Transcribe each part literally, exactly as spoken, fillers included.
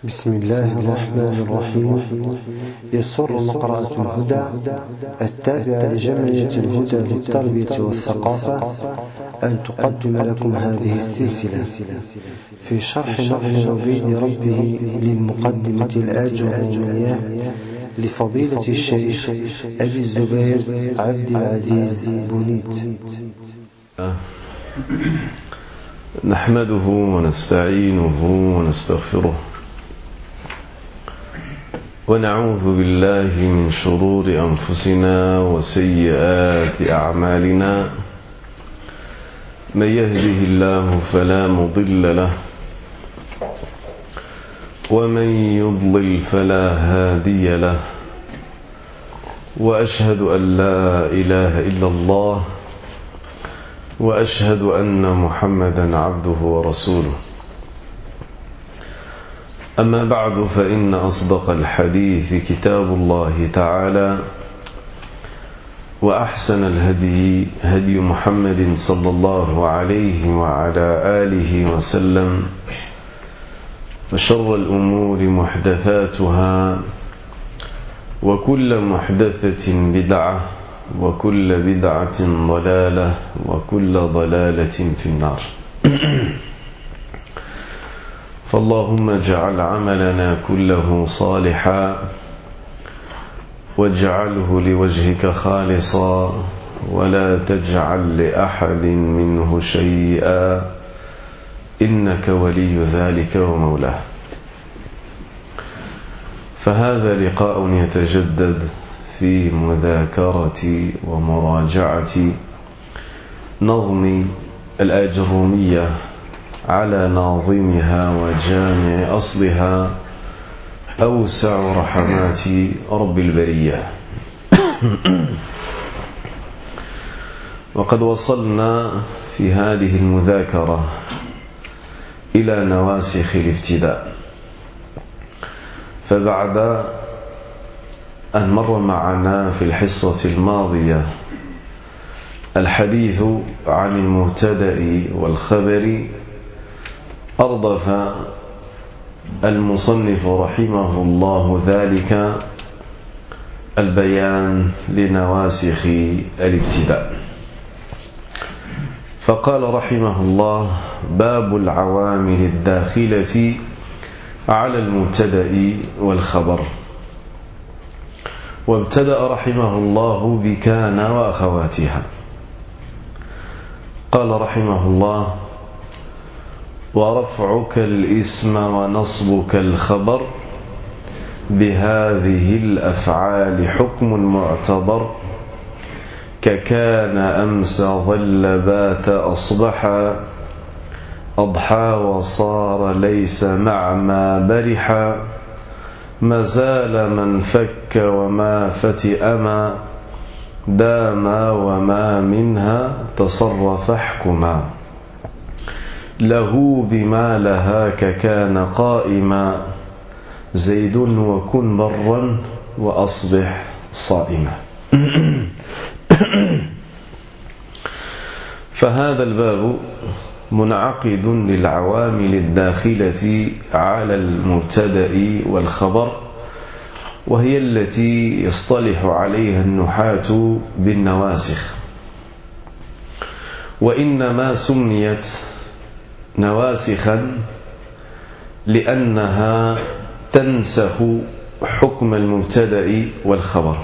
بسم الله الرحمن الرحيم. يسر مقرأة الهدى التابعة لجمعية الهدى للتربية والثقافة أن تقدم لكم هذه السلسلة في شرح نظم عبيد ربه للمقدمة الآجرومية لفضيلة الشيخ أبي الزبير عبد العزيز بنيت. نحمده ونستعينه ونستغفره ونعوذ بالله من شرور أنفسنا وسيئات أعمالنا. من يهده الله فلا مضل له ومن يضلل فلا هادي له، وأشهد أن لا إله إلا الله وأشهد أن محمدا عبده ورسوله. أما بعد، فإن أصدق الحديث كتاب الله تعالى، وأحسن الهدي هدي محمد صلى الله عليه وعلى آله وسلم، وشر الأمور محدثاتها، وكل محدثة بدعة، وكل بدعة ضلالة، وكل ضلالة في النار. فاللهم اجعل عملنا كله صالحا واجعله لوجهك خالصا، ولا تجعل لأحد منه شيئا، إنك ولي ذلك ومولاه. فهذا لقاء يتجدد في مذاكرة ومراجعة نظم الآجرومية على ناظمها وجامع أصلها أوسع رحمات رب البرية. وقد وصلنا في هذه المذاكرة إلى نواسخ الابتداء، فبعد أن مر معنا في الحصة الماضية الحديث عن المبتدأ والخبر، أردف المصنف رحمه الله ذلك البيان لنواسخ الابتداء، فقال رحمه الله: باب العوامل الداخلة على المبتدأ والخبر. وابتدأ رحمه الله بكان وأخواتها. قال رحمه الله: ورفعك الاسم ونصبك الخبر، بهذه الأفعال حكم معتبر، ككان أمس ظل بات أصبحا، أضحى وصار ليس مع ما برحا، مازال من فك وما فتئما، داما وما منها تصرف احكما، له بما لها ككان قائما، زيد وكن برا وأصبح صائما. فهذا الباب منعقد للعوامل الداخلة على المبتدأ والخبر، وهي التي يصطلح عليها النحاة بالنواسخ. وإنما سميت نواسخا لأنها تنسخ حكم المبتدأ والخبر.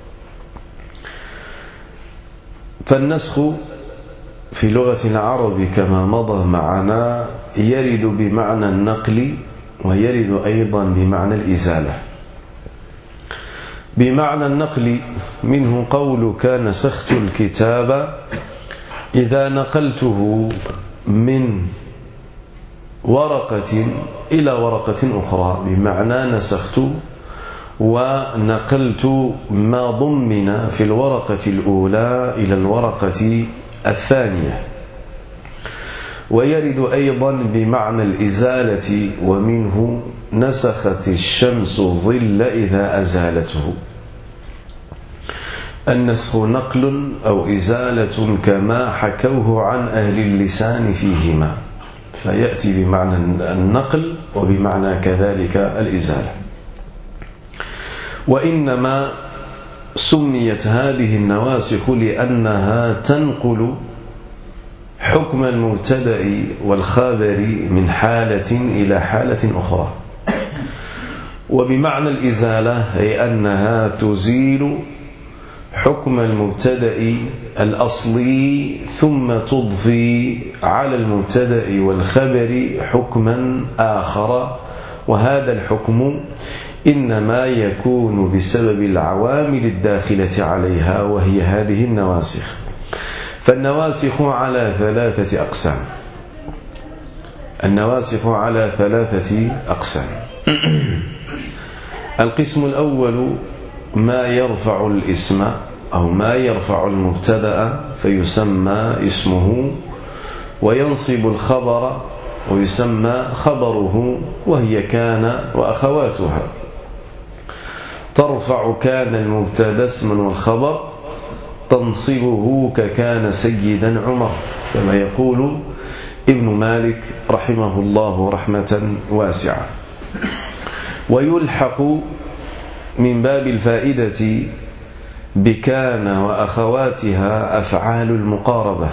فالنسخ في لغة العرب كما مضى معنا يرد بمعنى النقل، ويرد أيضا بمعنى الإزالة. بمعنى النقل منه قولك: نسخت الكتاب، إذا نقلته من ورقة إلى ورقة أخرى، بمعنى نسخت ونقلت ما ضمن في الورقة الأولى إلى الورقة الثانية. ويرد أيضا بمعنى الإزالة، ومنه نسخت الشمس ظل إذا أزالته. النسخ نقل أو إزالة كما حكوه عن أهل اللسان فيهما، فيأتي بمعنى النقل وبمعنى كذلك الإزالة. وإنما سميت هذه النواسخ لأنها تنقل حكم المبتدأ والخبر من حالة إلى حالة أخرى. وبمعنى الإزالة أي أنها تزيل حكم المبتدأ الأصلي ثم تضفي على المبتدأ والخبر حكما آخر، وهذا الحكم إنما يكون بسبب العوامل الداخلة عليها، وهي هذه النواسخ. فالنواسخ على ثلاثة أقسام. النواسخ على ثلاثة أقسام. القسم الأول ما يرفع الاسم أو ما يرفع المبتدأ فيسمى اسمه، وينصب الخبر ويسمى خبره، وهي كان وأخواتها. ترفع كان المبتدأ اسما والخبر، تنصبه ككان سيدا عمر، كما يقول ابن مالك رحمه الله رحمة واسعة. ويلحق من باب الفائدة بكان وأخواتها أفعال المقاربة،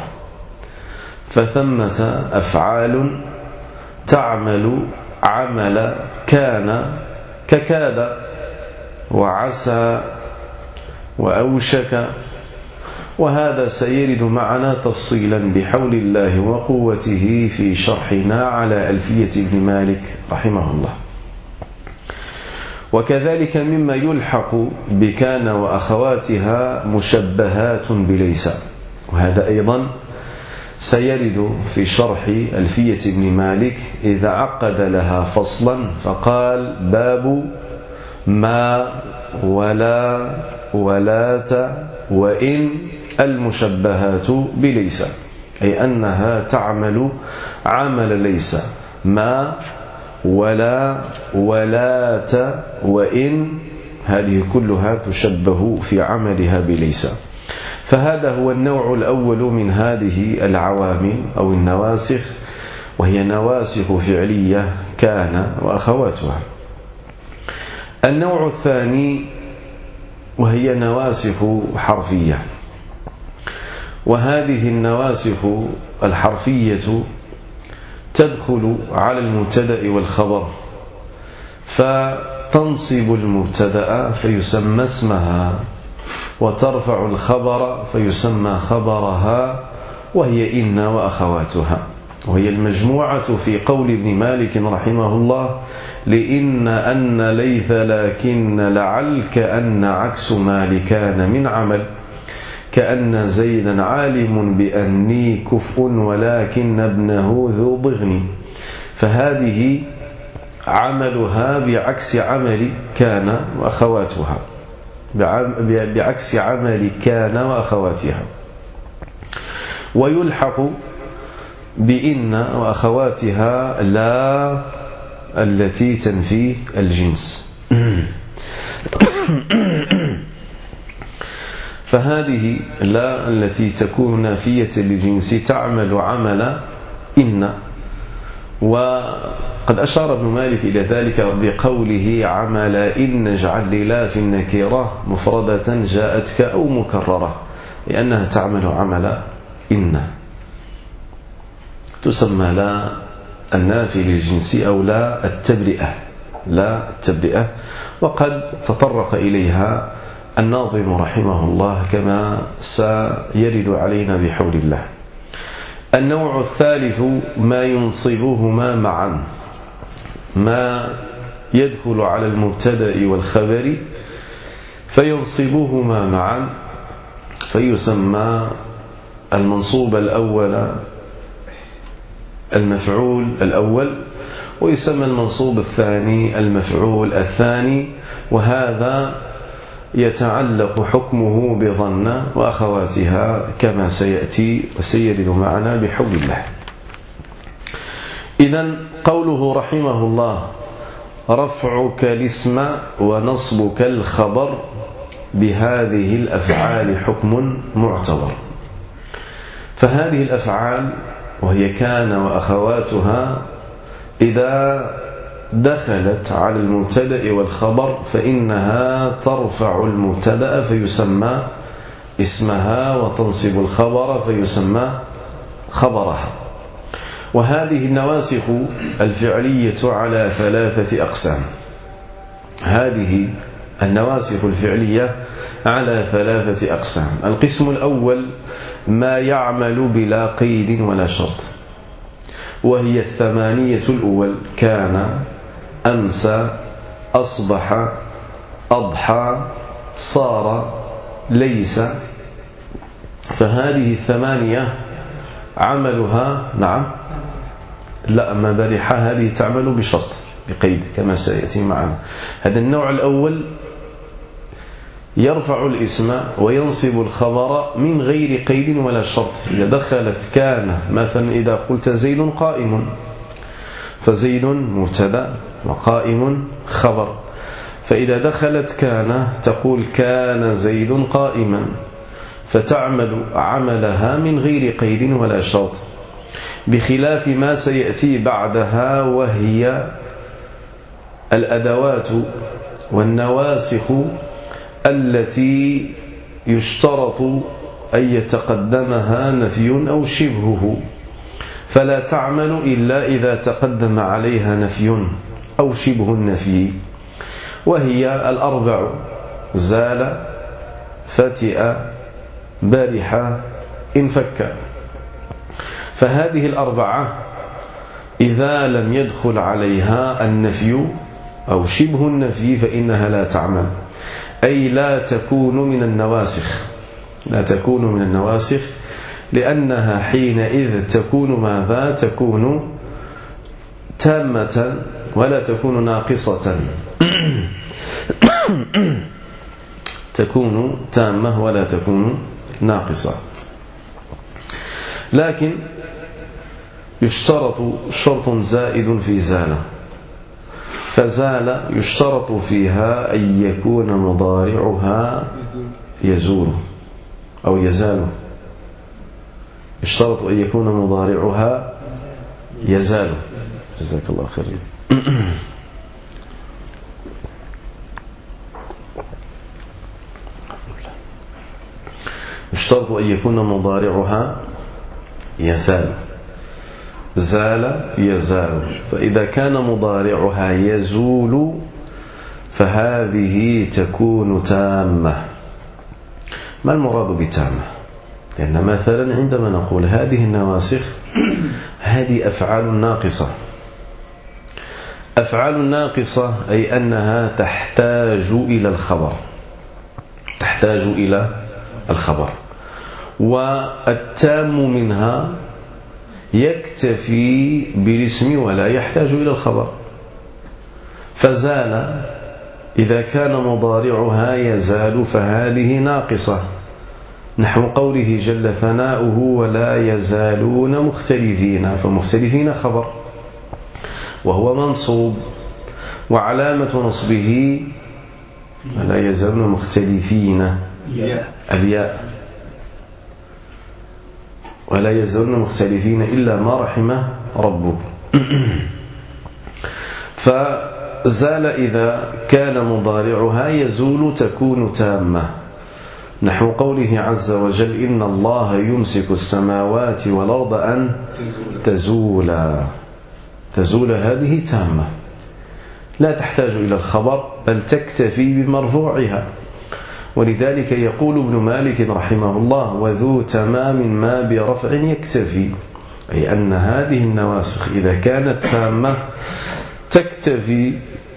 فثمة أفعال تعمل عمل كان ككاد وعسى وأوشك، وهذا سيرد معنا تفصيلا بحول الله وقوته في شرحنا على ألفية ابن مالك رحمه الله. وكذلك مما يلحق بكان وأخواتها مشبهات بليس، وهذا أيضا سيرد في شرح ألفية ابن مالك إذا عقد لها فصلا فقال: باب ما ولا ولات وإن المشبهات بليس، أي أنها تعمل عمل ليس، ما ولا ولات وإن، هذه كلها تشبه في عملها بليس. فهذا هو النوع الأول من هذه العوامل أو النواسخ، وهي نواسخ فعلية كان وأخواتها. النوع الثاني وهي نواسخ حرفية، وهذه النواسخ الحرفية تدخل على المبتدأ والخبر، فتنصب المبتدأ فيسمى اسمها، وترفع الخبر فيسمى خبرها، وهي إن وأخواتها. وهي المجموعة في قول ابن مالك رحمه الله: لإن أن ليث لكن لعل كأن عكس ما لكان من عمل، كأن زيدا عالم بأني كفء ولكن ابنه ذو ضغن. فهذه عملها بعكس عمل كان وأخواتها، بعكس عمل كان وأخواتها. ويلحق بإن وأخواتها لا التي تنفي الجنس. فهذه لا التي تكون نافية للجنس تعمل عمل إن، وقد أشار ابن مالك إلى ذلك بقوله: عمل إن اجعل لا في النكرة مفردة جاءتك أو مكررة، لأنها تعمل عمل إن. تسمى لا النافي للجنس أو لا التبرئة، لا التبرئة، وقد تطرق إليها الناظم رحمه الله كما سيرد علينا بحول الله. النوع الثالث ما ينصبهما معا، ما يدخل على المبتدأ والخبر فينصبهما معا، فيسمى المنصوب الأول المفعول الأول، ويسمى المنصوب الثاني المفعول الثاني، وهذا يتعلق حكمه بظن وأخواتها كما سيأتي وسيرد معنا بحول الله. إذن قوله رحمه الله: رفعك الاسم ونصبك الخبر بهذه الأفعال حكم معتبر. فهذه الأفعال وهي كان وأخواتها إذا دخلت على المبتدأ والخبر فإنها ترفع المبتدأ فيسمى اسمها وتنصب الخبر فيسمى خبرها. وهذه النواسخ الفعلية على ثلاثة أقسام. هذه النواسخ الفعلية على ثلاثة أقسام. القسم الأول ما يعمل بلا قيد ولا شرط، وهي الثمانية الأول: كان، أمسى، أصبح، أضحى، صار، ليس. فهذه الثمانية عملها نعم لا ما برحة هذه تعمل بشرط بقيد كما سيأتي معنا. هذا النوع الأول يرفع الاسم وينصب الخبر من غير قيد ولا شرط. إذا دخلت كان مثلا، إذا قلت زيد قائم فزيد مبتدا وقائم خبر، فإذا دخلت كان تقول كان زيد قائما، فتعمل عملها من غير قيد ولا شرط، بخلاف ما سيأتي بعدها وهي الأدوات والنواسخ التي يشترط أن يتقدمها نفي أو شبهه، فلا تعمل إلا إذا تقدم عليها نفي أو شبه النفي، وهي الأربع: زال، فتئ، برح، انفك. فهذه الأربعة إذا لم يدخل عليها النفي أو شبه النفي فإنها لا تعمل، أي لا تكون من النواسخ، لا تكون من النواسخ، لأنها حينئذ تكون ماذا؟ تكون تامة ولا تكون ناقصة. تكون تامة ولا تكون ناقصة. لكن يشترط شرط زائد في زال، فزال يشترط فيها أن يكون مضارعها يزول أو يزال، يشترط أن يكون مضارعها يزال. جزاك الله خير. يشترط أن يكون مضارعها يزال، زال يزال. فإذا كان مضارعها يزول فهذه تكون تامة. ما المراد بتامة؟ لأن مثلا عندما نقول هذه النواسخ هذه أفعال ناقصة. أفعال ناقصة أي أنها تحتاج إلى الخبر، تحتاج إلى الخبر، والتام منها يكتفي بالاسم ولا يحتاج إلى الخبر. فزال إذا كان مضارعها يزال فهذه ناقصة، نحو قوله جل ثناؤه ولا يزالون مختلفين، فمختلفين خبر وهو منصوب، وعلامة نصبه ولا يزالون مختلفين الياء، ولا يزالون مختلفين إلا ما رحم ربك. فزال إذا كان مضارعها يزول تكون تامة، نحو قوله عز وجل إن الله يمسك السماوات والأرض أن تزولا. تزول هذه تامة لا تحتاج إلى الخبر بل تكتفي بمرفوعها. ولذلك يقول ابن مالك رحمه الله وذو تمام ما برفع يكتفي، أي أن هذه النواسخ إذا كانت تامة تكتفي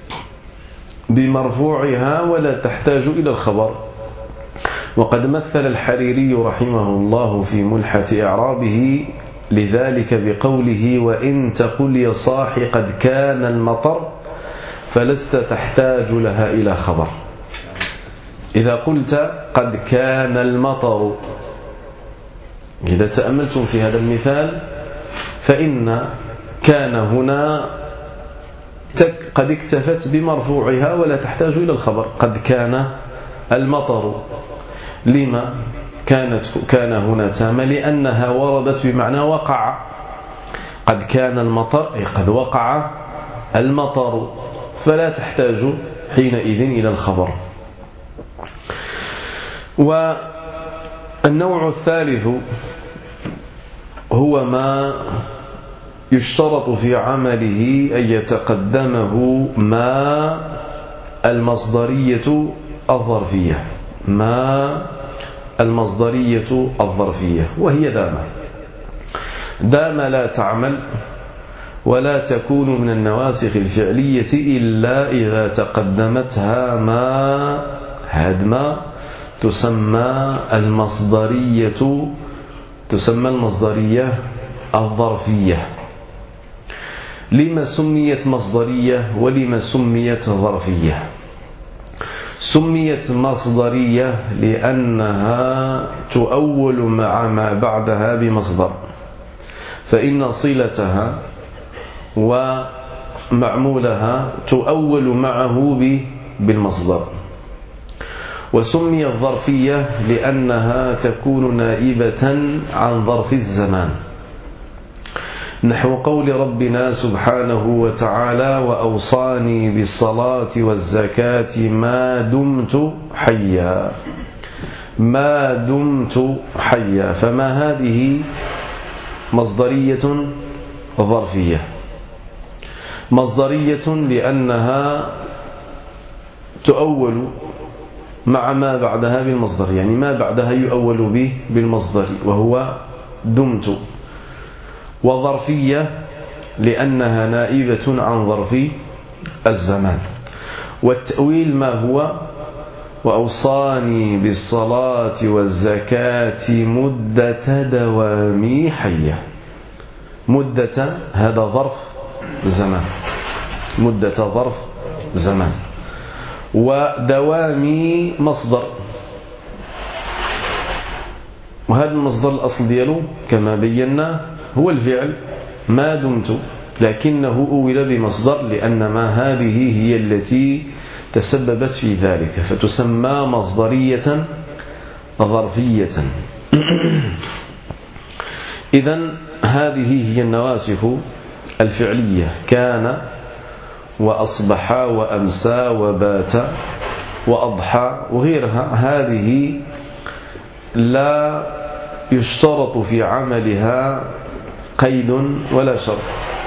بمرفوعها ولا تحتاج إلى الخبر. وقد مثل الحريري رحمه الله في ملحة إعرابه لذلك بقوله وإن تقل يا صاح قد كان المطر فلست تحتاج لها إلى خبر. إذا قلت قد كان المطر، إذا تأملتم في هذا المثال فإن كان هنا قد اكتفت بمرفوعها ولا تحتاج إلى الخبر. قد كان المطر، لما كانت كان هنا تامة؟ لأنها وردت بمعنى وقع. قد كان المطر أي قد وقع المطر، فلا تحتاج حينئذ إلى الخبر. والنوع الثالث هو ما يشترط في عمله أن يتقدمه ما المصدرية الظرفية، ما المصدرية الظرفية، وهي دام. دام لا تعمل ولا تكون من النواسخ الفعلية إلا إذا تقدمتها ما هدما تسمى المصدرية تسمى المصدرية الظرفية. لما سميت مصدرية ولما سميت ظرفية؟ سميت مصدرية لأنها تؤول مع ما بعدها بمصدر، فإن صلتها ومعمولها تؤول معه بالمصدر. وسميت ظرفية لأنها تكون نائبة عن ظرف الزمان، نحو قول ربنا سبحانه وتعالى: وأوصاني بالصلاة والزكاة ما دمت حيا. ما دمت حيا، فما هذه مصدرية ظرفية. مصدرية لأنها تؤول مع ما بعدها بالمصدر، يعني ما بعدها يؤول به بالمصدر وهو دمت. وظرفية لأنها نائبة عن ظرف الزمان. والتأويل ما هو؟ وأوصاني بالصلاة والزكاة مدة دوامي حية. مدة هذا ظرف زمان، مدة ظرف زمان. ودوامي مصدر، وهذا المصدر الأصل دياله كما بينا هو الفعل ما دمت، لكنه أول بمصدر لأن ما هذه هي التي تسببت في ذلك، فتسمى مصدرية ظرفية. إذن هذه هي النواسخ الفعلية: كان وأصبح وأمسى وبات وأضحى وغيرها. هذه لا يشترط في عملها قيد ولا شرط.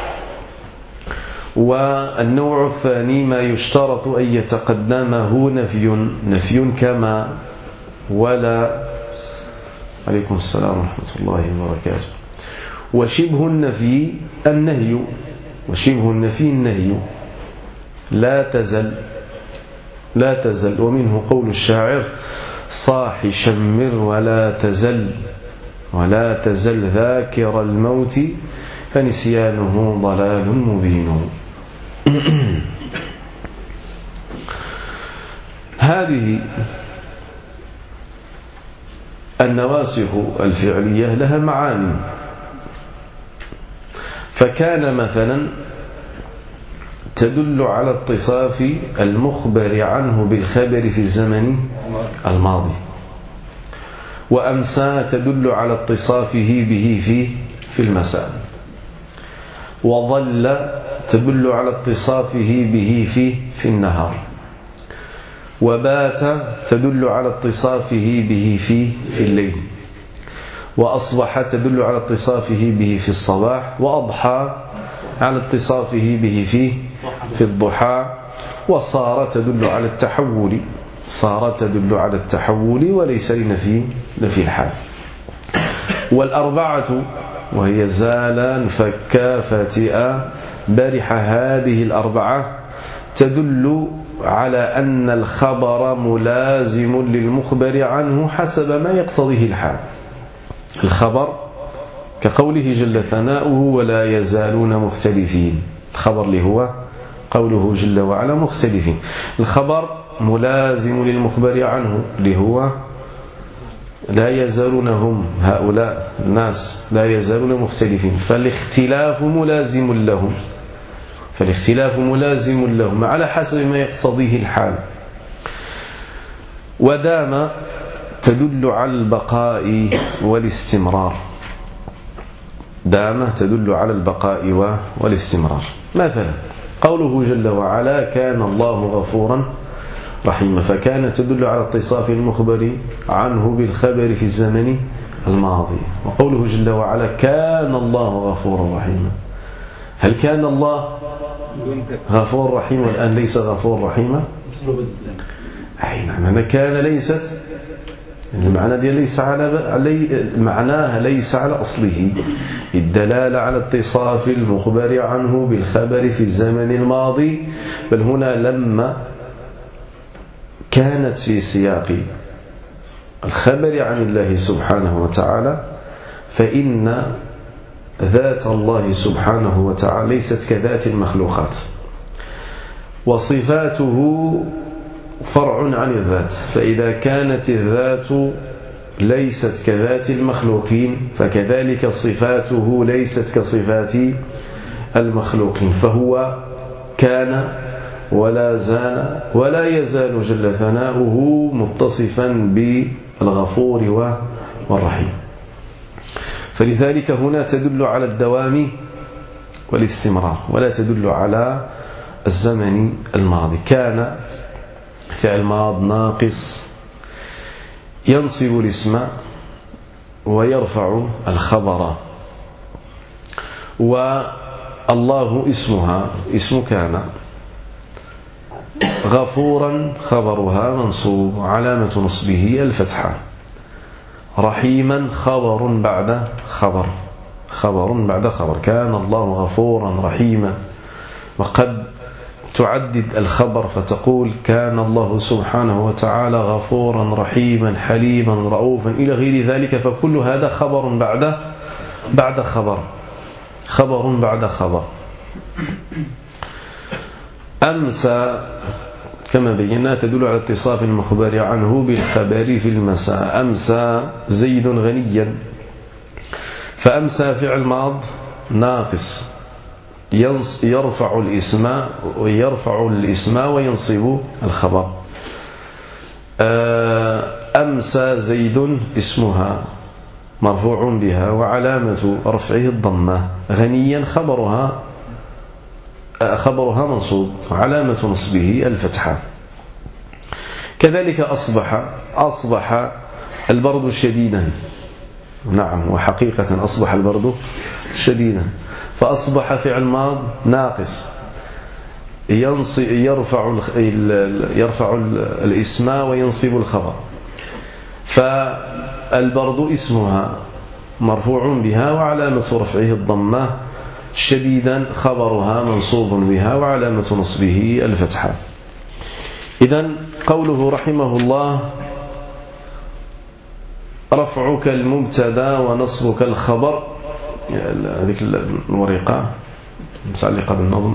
والنوع الثاني ما يشترط أن يتقدمه نفي، نفي كما ولا. عليكم السلام ورحمة الله وبركاته. وشبه النفي النهي، وشبه النفي النهي. لا تزل، لا تزل. ومنه قول الشاعر: صاح شمر ولا تزل، ولا تزل ذاكر الموت فنسيانه ضلال مبين. هذه النواسخ الفعلية لها معاني. فكان مثلا تدل على اتصاف المخبر عنه بالخبر في الزمن الماضي، وأمسى تدل على اتصافه به في في المساء، وظل تدل على اتصافه به في في النهار، وبات تدل على اتصافه به في في الليل، وأصبح تدل على اتصافه به في الصباح، وأضحى على اتصافه به في في الضحى، وصار تدل على التحول، صار تدل على التحول وليس لنفي نفي الحال. والأربعة وهي زال انفك فتئ برح، هذه الأربعة تدل على أن الخبر ملازم للمخبر عنه حسب ما يقتضيه الحال. الخبر كقوله جل ثناؤه: ولا يزالون مختلفين. الخبر اللي هو قوله جل وعلا مختلفين. الخبر ملازم للمخبر عنه اللي هو لا يزالون، هم هؤلاء الناس لا يزالون مختلفين، فالاختلاف ملازم لهم، فالاختلاف ملازم لهم على حسب ما يقتضيه الحال. ودام تدل على البقاء والاستمرار، دام تدل على البقاء والاستمرار. مثلا قوله جل وعلا كان الله غفورا رحيما، فكان تدل على اتصاف المخبر عنه بالخبر في الزمن الماضي. وقوله جل وعلا كان الله غفورا رحيما، هل كان الله غفور رحيم والآن ليس غفور رحيما؟ أي نعم، أنا كان ليست المعنى دي ليس على معناها ليس على أصله، الدلالة على اتصاف المخبر عنه بالخبر في الزمن الماضي، بل هنا لما كانت في سياق الخبر عن الله سبحانه وتعالى، فإن ذات الله سبحانه وتعالى ليست كذات المخلوقات، وصفاته فرع عن الذات، فإذا كانت الذات ليست كذات المخلوقين فكذلك صفاته ليست كصفات المخلوقين، فهو كان ولا زال ولا يزال جل ثناؤه متصفا بالغفور والرحيم. فلذلك هنا تدل على الدوام والاستمرار ولا تدل على الزمن الماضي. كان فعل ماض ناقص ينصب الاسم ويرفع الخبر، والله اسمها اسم كان، غفورا خبرها منصوب علامة نصبه الفتحة، رحيما خبر بعد خبر خبر بعد خبر، كان الله غفورا رحيما. وقد تعدد الخبر فتقول كان الله سبحانه وتعالى غفورا رحيما حليما رؤوفا إلى غير ذلك، فكل هذا خبر بعد بعد خبر خبر بعد خبر. أمسى كما بينا تدل على اتصاف المخبر عنه بالخبر في المساء. أمسى زيد غنيا، فأمسى فعل ماض ناقص يرفع الاسم ويرفع الاسم وينصب الخبر. أمسى زيد اسمها مرفوع بها وعلامة رفعه الضمة، غنيا خبرها خبرها منصوب علامة نصبه الفتحة. كذلك أصبح أصبح البرد شديدا، نعم وحقيقة أصبح البرد شديدا، فأصبح فعل ماض ناقص يرفع يرفع الاسم وينصب الخبر، فالبرد اسمها مرفوع بها وعلامة رفعه الضمة، شديدا خبرها منصوب بها وعلامة نصبه الفتحة. إذن قوله رحمه الله رفعك المبتدا ونصبك الخبر، هذه الورقة متعلقة بالنظم.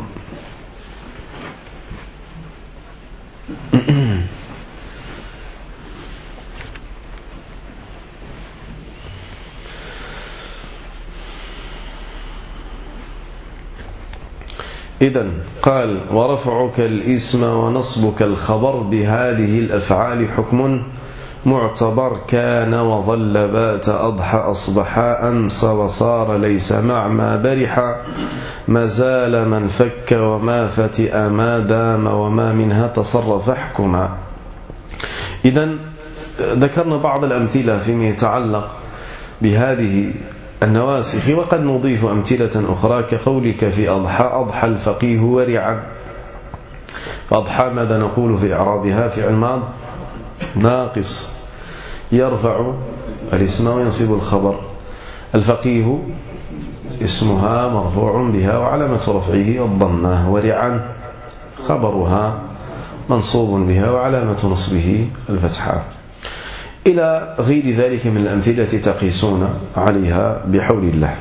إذن قال ورفعك الاسم ونصبك الخبر بهذه الأفعال حكم معتبر، كان وظل بات أضحى أصبح أمس وصار ليس مع ما برح، ما زال من فك وما فتئ ما دام وما منها تصرف حكما. إذن ذكرنا بعض الأمثلة فيما يتعلق بهذه النواسخ، وقد نضيف أمثلة أخرى كقولك في أضحى أضحى الفقيه ورعا. أضحى ماذا نقول في إعرابها؟ فعل ماض ناقص يرفع الاسم وينصب الخبر، الفقيه اسمها مرفوع بها وعلامة رفعه الضمة، ورعا خبرها منصوب بها وعلامة نصبه الفتحة، إلى غير ذلك من الأمثلة تقيسون عليها بحول الله.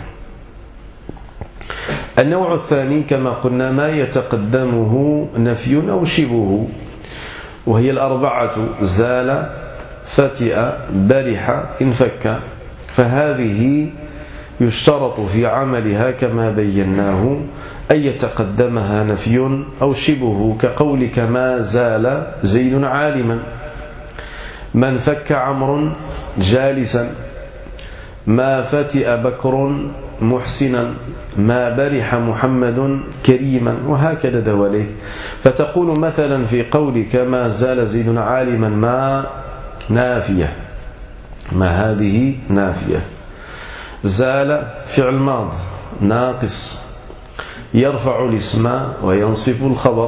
النوع الثاني كما قلنا ما يتقدمه نفي أو شبه، وهي الأربعة: زال، فتئ، برح، انفك. فهذه يشترط في عملها كما بيناه أن يتقدمها نفي أو شبه، كقولك ما زال زيد عالما، من فك عمرو جالسا، ما فتئ بكر محسنا ما برح محمد كريما، وهكذا دواليك. فتقول مثلا في قولك ما زال زيد عالما ما نافية، ما هذه نافية. زال فعل ماض ناقص يرفع الاسم وينصب الخبر،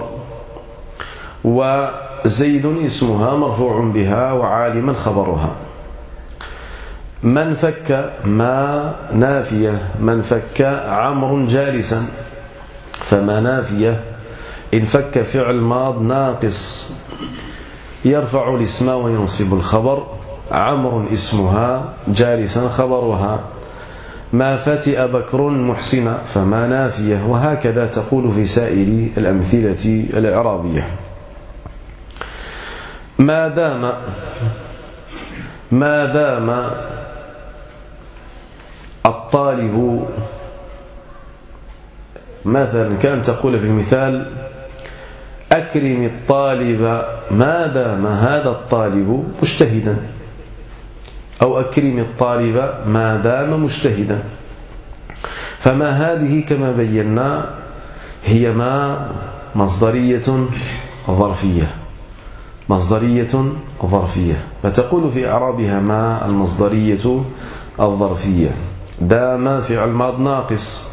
وزيد اسمها مرفوع بها وعالما خبرها. من فك ما نافية، من فك عمرو جالسا، فما نافية إن فك فعل ماض ناقص يرفع الاسم وينصب الخبر، عمرو اسمها جالسا خبرها. ما فتئ بكر محسنا فما نافية، وهكذا تقول في سائر الأمثلة الإعرابية. ما دام ما دام الطالب، مثلا كان تقول في المثال أكرم الطالب ما دام هذا الطالب مجتهدا، أو أكرم الطالب ما دام مجتهدا. فما هذه كما بينا هي ما مصدرية ظرفية، مصدرية ظرفية، فتقول في إعرابها ما المصدرية الظرفية. دام فعل ماض ناقص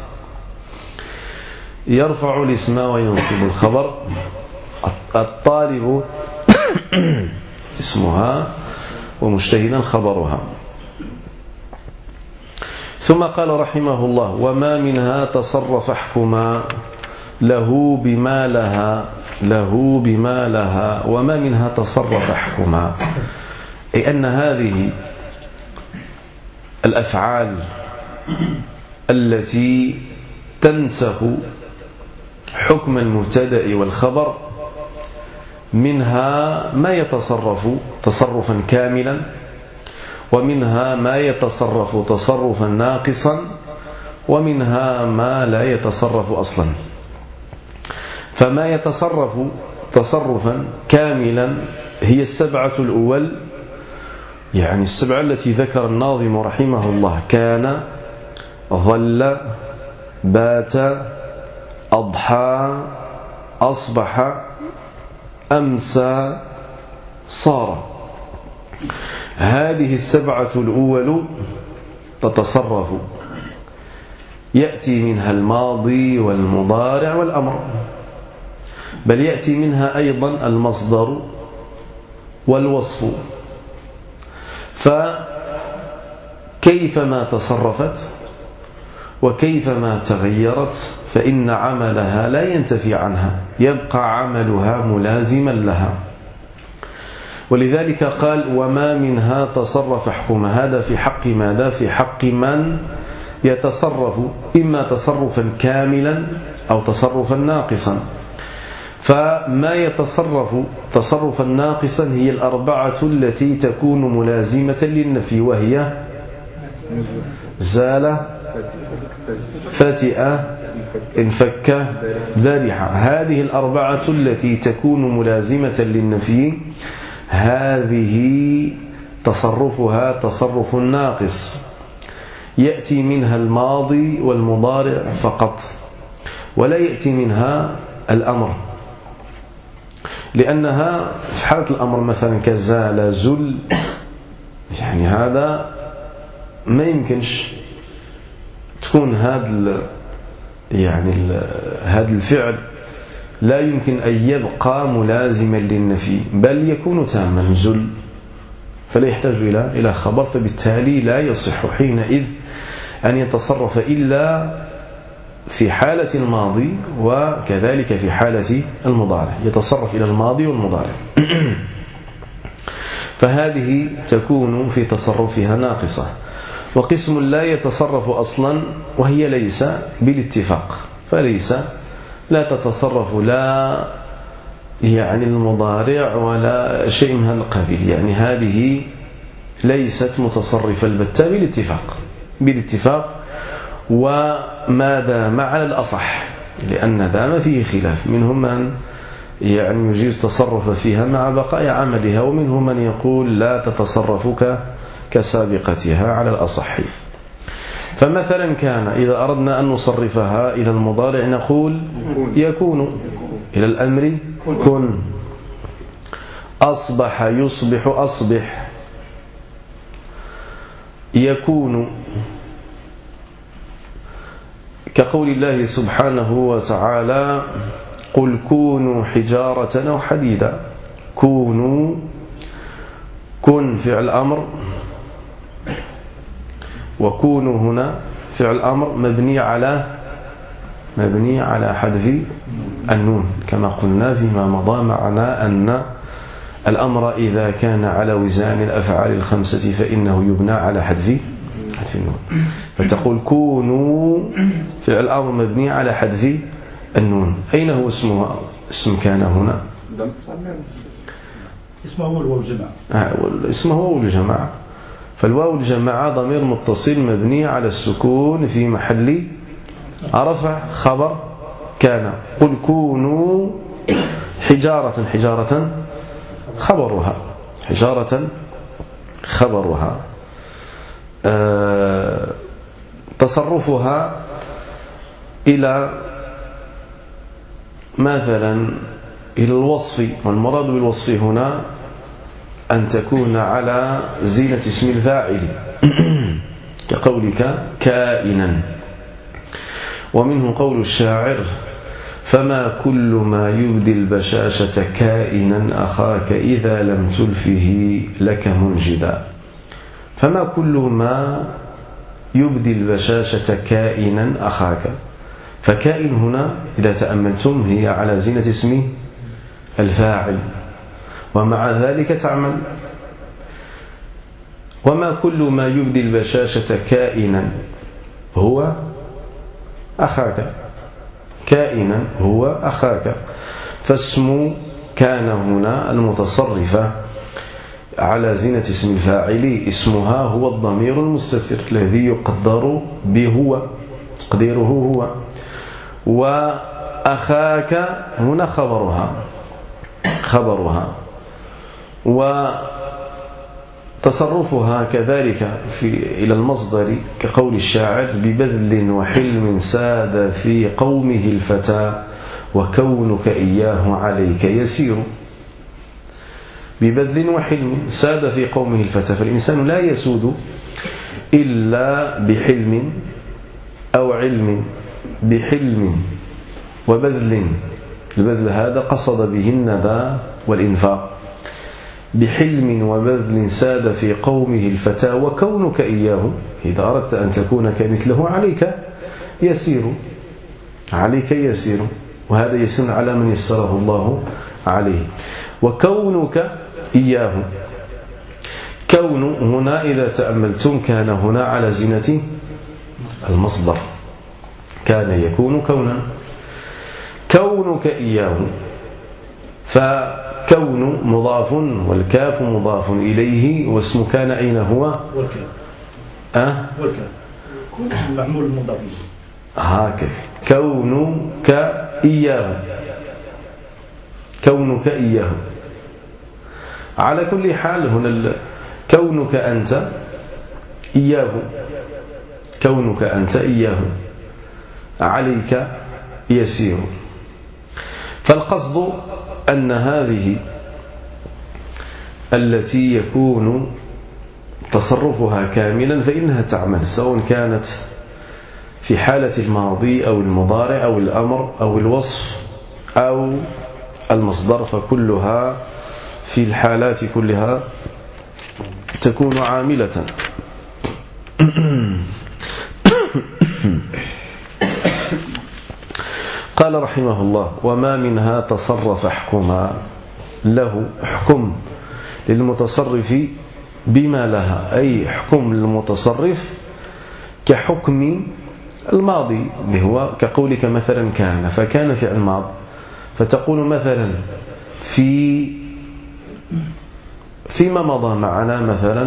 يرفع الاسم وينصب الخبر، الطالب اسمها ومجتهدا خبرها. ثم قال رحمه الله وما منها تصرف احكما له بما لها، له بما لها. وما منها تصرف احكما، أي أن هذه الأفعال التي تنسخ حكم المبتدأ والخبر منها ما يتصرف تصرفا كاملا، ومنها ما يتصرف تصرفا ناقصا، ومنها ما لا يتصرف أصلا. فما يتصرف تصرفا كاملا هي السبعة الأول، يعني السبعة التي ذكر الناظم رحمه الله: كان، ظل، بات، أضحى، أصبح، أمسى، صار. هذه السبعة الأول تتصرف، يأتي منها الماضي والمضارع والأمر، بل يأتي منها أيضا المصدر والوصف. فكيفما تصرفت وكيفما تغيرت فإن عملها لا ينتفي عنها، يبقى عملها ملازما لها. ولذلك قال وما منها تصرف احكم. هذا في حق ماذا؟ في حق من يتصرف إما تصرفا كاملا أو تصرفا ناقصا. فما يتصرف تصرفا ناقصا هي الأربعة التي تكون ملازمة للنفي، وهي زال، فتئ، انفك، برح. هذه الأربعة التي تكون ملازمة للنفي هذه تصرفها تصرف ناقص، يأتي منها الماضي والمضارع فقط، ولا يأتي منها الأمر، لأنها في حالة الأمر مثلا كزال، زل، يعني هذا ما يمكنش تكون هذا يعني هذا الفعل لا يمكن أن يبقى ملازما للنفي، بل يكون تاما، زل، فلا يحتاج إلى إلى خبر، فبالتالي لا يصح حينئذ أن يتصرف إلا في حالة الماضي وكذلك في حالة المضارع، يتصرف إلى الماضي والمضارع. فهذه تكون في تصرفها ناقصة. وقسم لا يتصرف أصلا وهي ليس بالاتفاق، فليس لا تتصرف لا يعني المضارع ولا شيء من هذا القبيل، يعني هذه ليست متصرفة البتة بالاتفاق بالاتفاق وما دام على الأصح، لأن دام فيه خلاف، منهم من يعني يجيز التصرف فيها مع بقاء عملها، ومنهم من يقول لا تتصرف كسابقتها على الأصح. فمثلا كان إذا أردنا أن نصرفها إلى المضارع نقول يكون، إلى الأمر كن، أصبح يصبح أصبح، يكون، كقول الله سبحانه وتعالى قل كونوا حجارة أو حديدا. كونوا، كن فعل أمر، وكونوا هنا فعل أمر مبني على مبني على حذف النون، كما قلنا فيما مضى معنا أن الأمر إذا كان على وزان الأفعال الخمسة فإنه يبنى على حذف حذف النون. فتقول كونوا فعل أمر مبني على حذف النون. أين هو اسمها؟ اسم كان هنا اسمه هو الواو الجماعة. آه اسمه هو الجماعة. فالواو الجماعة ضمير متصل مبني على السكون في محل رفع خبر كان. قل كونوا حجارة، حجارة خبرها، حجارة خبرها. أه تصرفها إلى مثلا إلى الوصف، والمراد بالوصف هنا أن تكون على زينة اسم الفاعل كقولك كائنا. ومنه قول الشاعر فما كل ما يبدي البشاشة كائنا أخاك إذا لم تلفه لك منجدا. فما كل ما يبدي البشاشة كائنا أخاك، فكائن هنا إذا تأملتم هي على زينة اسم الفاعل، ومع ذلك تعمل. وما كل ما يبدي البشاشة كائنا هو أخاك، كائنا هو أخاك. فاسم كان هنا المتصرفة على زينة اسم الفاعل، اسمها هو الضمير المستتر الذي يقدر بهو، تقديره هو. وأخاك هنا خبرها خبرها وتصرفها كذلك في إلى المصدر كقول الشاعر ببذل وحلم ساد في قومه الفتى وكونك إياه عليك يسير. ببذل وحلم ساد في قومه الفتى، فالإنسان لا يسود إلا بحلم أو علم. بحلم وبذل، البذل هذا قصد به الندى والإنفاق. بحلم وبذل ساد في قومه الفتى وكونك إياه، إذا أردت أن تكون كمثله عليك يسير، عليك يسير، وهذا يسير على من يسره الله عليه. وكونك إياه، كون هنا إذا تأملتم كان هنا على زينة المصدر، كان يكون كونا. كونك إياه، فكون مضاف والكاف مضاف إليه، واسم كان أين هو؟ والكاف أه؟ والكاف معمول مضاف هكذا. كونك إياه، كونك إياه. على كل حال هنا كونك أنت إياه، كونك أنت إياه عليك يسير. فالقصد أن هذه التي يكون تصرفها كاملا فإنها تعمل، سواء كانت في حالة الماضي أو المضارع أو الأمر أو الوصف أو المصدر، فكلها في الحالات كلها تكون عاملة. قال رحمه الله وما منها تصرف احكما له. احكم للمتصرف بما لها، أي احكم للمتصرف كحكم الماضي اللي هو كقولك مثلا كان، فكان فعل ماض، فتقول مثلا في فيما مضى معنا مثلا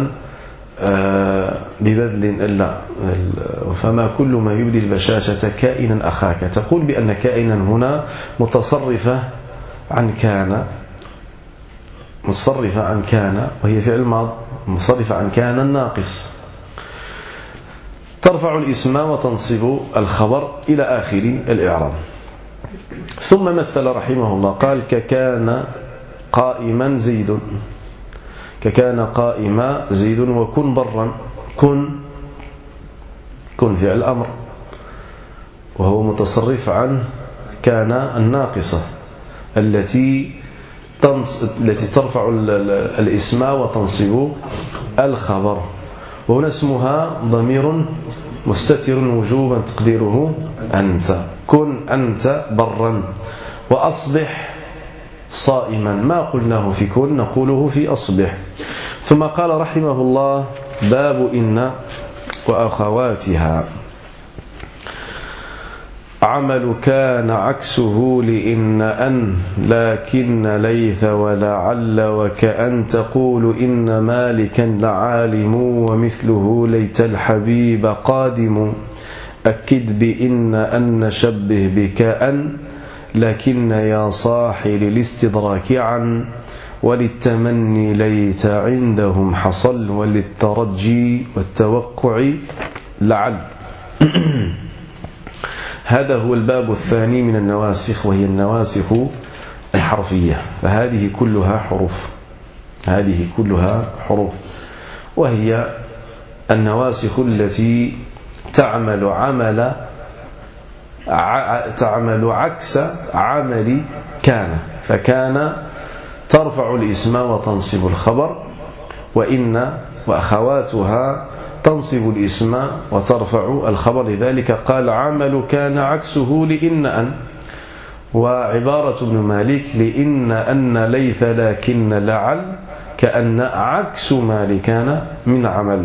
ببذل لا فما كل ما يبدي البشاشة كائنا أخاك، تقول بأن كائنا هنا متصرفة عن كان، متصرفة عن كان وهي فعل ماض، متصرفة عن كان الناقص. ترفع الاسم وتنصب الخبر إلى آخر الإعراب. ثم مثل رحمه الله قال ككان قائما زيد، ككان قائما زيد وكن برا. كن كن فعل أمر وهو متصرف عن كان الناقصة التي التي ترفع الاسم وتنصب الخبر، وهنا اسمها ضمير مستتر وجوبا تقديره أنت. كن أنت برا وأصبح صائما. ما قلناه في كن نقوله في أصبح. ثم قال رحمه الله باب إن وأخواتها. عمل كان عكسه لإن أن لكن ليث ولعل وكأن تقول إن مالكا لعالم ومثله ليت الحبيب قادم. أكد بإن أن شبه بكأن لكن يا صاحي للاستدراك عن وللتمني ليت عندهم حصل وللترجي والتوقع لعل. هذا هو الباب الثاني من النواسخ، وهي النواسخ الحرفية، فهذه كلها حروف، هذه كلها حروف، وهي النواسخ التي تعمل عمل تعمل عكس عمل كان. فكان ترفع الاسم وتنصب الخبر، وإن وأخواتها تنصب الاسم وترفع الخبر. لذلك قال عمل كان عكسه لإن أن. وعبارة ابن مالك لإن أن ليث لكن لعل كأن عكس ما كان من عمل.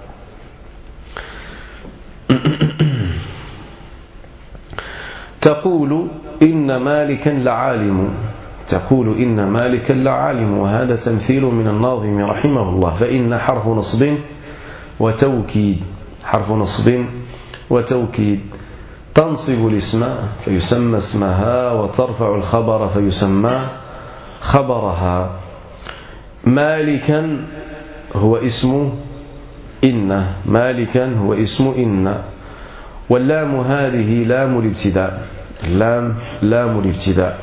تقول إن مالكا لعالم، تقول إن مالكا لعالم، وهذا تمثيل من الناظم رحمه الله. فإن حرف نصب وتوكيد، حرف نصب وتوكيد، تنصب الاسم فيسمى اسمها، وترفع الخبر فيسمى خبرها. مالكا هو اسم إن، مالكا هو اسم إن، واللام هذه لام الابتداء، اللام لام الابتداء.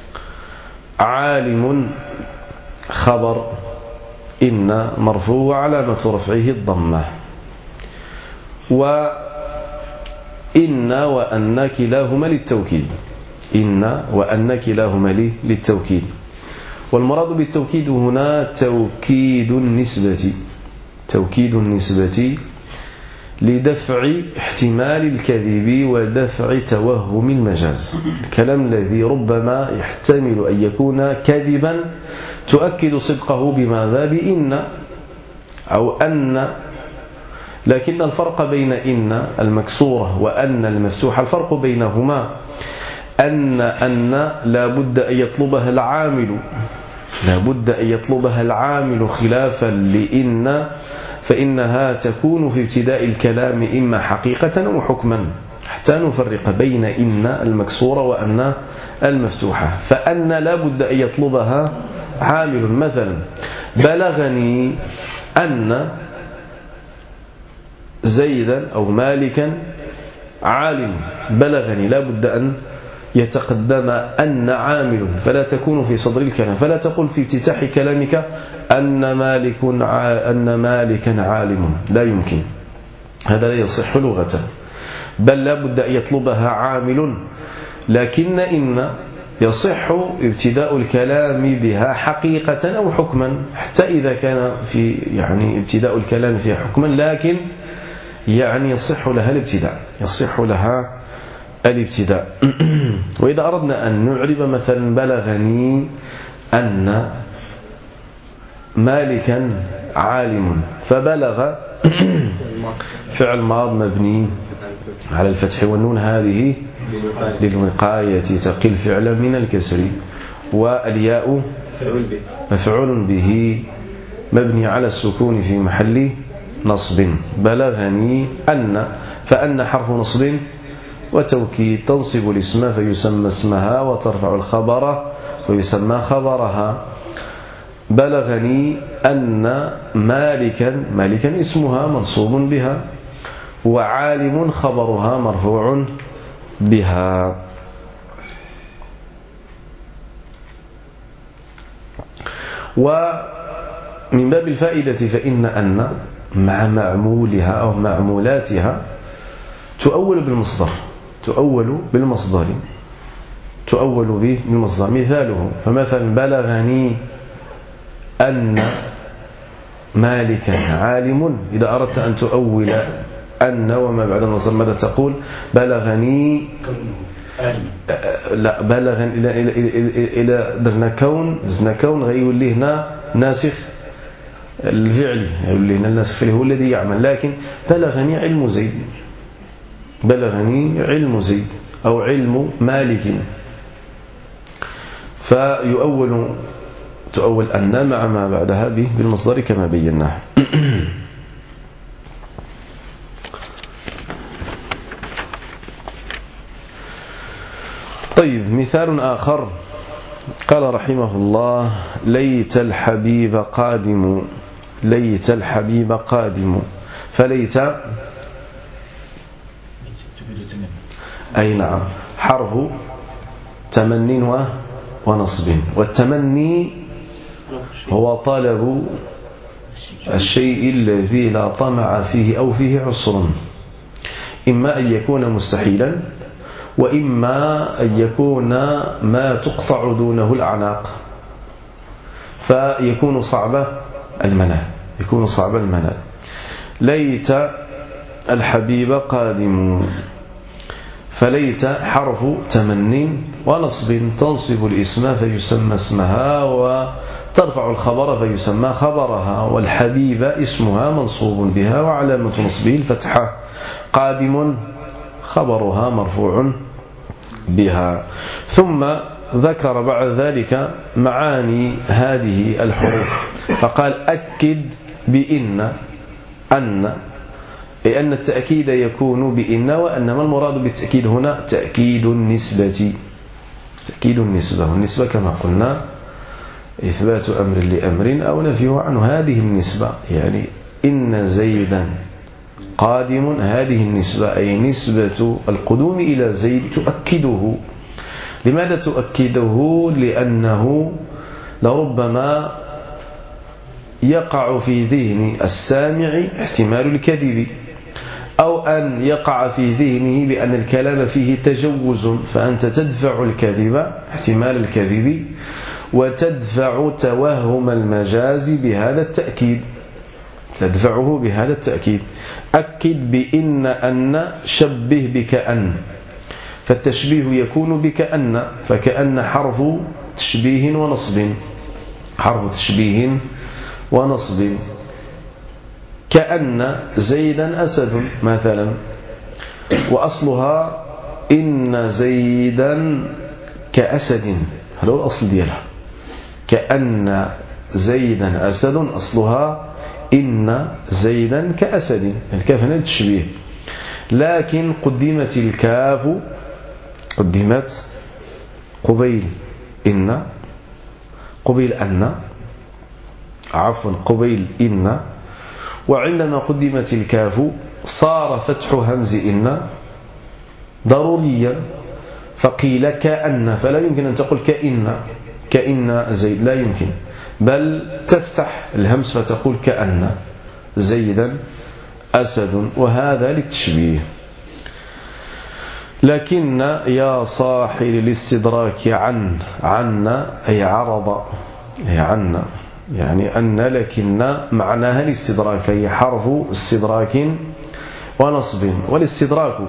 عالم خبر إن مرفوع وعلامة رفعه الضمة. وإن وأن كلاهما للتوكيد، إن وأن كلاهما للتوكيد. والمراد بالتوكيد هنا توكيد النسبة، توكيد النسبة لدفع احتمال الكذب ودفع توهم المجاز. الكلام الذي ربما يحتمل أن يكون كذبا تؤكد صدقه بماذا؟ بإن أو أن. لكن الفرق بين إن المكسورة وأن المفتوحة، الفرق بينهما أن أن لا بد أن يطلبها العامل، لا بد أن يطلبها العامل، خلافا لإن فإنها تكون في ابتداء الكلام إما حقيقة أو حكما، حتى نفرق بين إن المكسورة وأن المفتوحة. فأن لا بد أن يطلبها عامل. مثلا بلغني أن زيدا أو مالكا عالم، بلغني لا بد أن يتقدم أن عامل، فلا تكون في صدر الكلام، فلا تقل في افتتاح كلامك أن مالك أن مالكا عالم، لا يمكن، هذا لا يصح لغة، بل لا بد أن يطلبها عامل. لكن إن يصح ابتداء الكلام بها حقيقة أو حكما، حتى إذا كان في يعني ابتداء الكلام فيها حكما، لكن يعني يصح لها الابتداء، يصح لها الابتداء. وإذا أردنا أن نعرب مثلا بلغني أن مالكا عالم، فبلغ فعل ماض مبني على الفتح والنون، هذه للوقاية تقل فعلا من الكسر، والياء مفعول به مبني على السكون في محل نصب. بلغني أن، فأن حرف نصب وتوكيد، تنصب الاسم فيسمى اسمها، وترفع الخبر فيسمى خبرها. بلغني أن مالكا، مالكا اسمها منصوب بها، وعالم خبرها مرفوع بها. ومن باب الفائدة فإن أن مع معمولها أو معمولاتها تؤول بالمصدر تؤول بالمصدر تؤول به بالمصدر. مثاله فمثلا بلغني أن مالكا عالم. إذا أردت أن تؤول أن وما بعد المصدر ماذا تقول؟ بلغني لا بلغني إلى إلى إلى إلى درنا كون زنا كون غيولي هنا ناسخ الفعلي يولي هنا الناسخ الفعلي هو الذي يعمل. لكن بلغني علم زيد بلغني علم زيد أو علم مالك فيؤول تؤول أن مع ما بعدها به بالمصدر كما بيناه. طيب مثال آخر قال رحمه الله ليت الحبيب قادم ليت الحبيب قادم. فليت أي نعم حرف تمن ونصب. والتمني هو طلب الشيء الذي لا طمع فيه أو فيه عسر، إما أن يكون مستحيلا وإما أن يكون ما تقطع دونه الأعناق فيكون صعب المنال يكون صعب المنال. ليت الحبيب قادم. فليت حرف تمن ونصب تنصب الاسم فيسمى اسمها وترفع الخبر فيسمى خبرها. والحبيب اسمها منصوب بها وعلامة نصبه الفتحة. قادم خبرها مرفوع بها. ثم ذكر بعد ذلك معاني هذه الحروف فقال أكد بإن أن أي أن التأكيد يكون بإن وأن ما المراد بالتأكيد هنا تأكيد النسبة تأكيد النسبة. والنسبة كما قلنا إثبات أمر لأمر أو نفيه عنه. هذه النسبة يعني إن زيدا قادم هذه النسبة أي نسبة القدوم إلى زيد تؤكده. لماذا تؤكده؟ لأنه لربما يقع في ذهن السامع احتمال الكذب أو أن يقع في ذهنه بأن الكلام فيه تجوز فأنت تدفع الكذب احتمال الكذب وتدفع توهم المجاز بهذا التأكيد تدفعه بهذا التأكيد. أكد بإن أن شبه بكأن فالتشبيه يكون بكأن فكأن حرف تشبيه ونصب حرف تشبيه ونصب. كأن زيدا أسد مثلا وأصلها إن زيدا كأسد هذا هو الأصل ديالها. كأن زيدا أسد أصلها إن زيدا كأسد الكاف هنا التشبيه. لكن قدمت الكاف قدمت قبيل إن قبيل أن عفوا قبيل إن. وعندما قدمت الكاف صار فتح همز إن ضروريا فقيل كأن فلا يمكن أن تقول كإن كإن زيد لا يمكن بل تفتح الهمز فتقول كأن زيدا أسد وهذا للتشبيه. لكن يا صاحي للاستدراك عن عن أي عرض أي عن يعني أن لكن معناها الاستدراك هي حرف استدراك ونصب. والاستدراك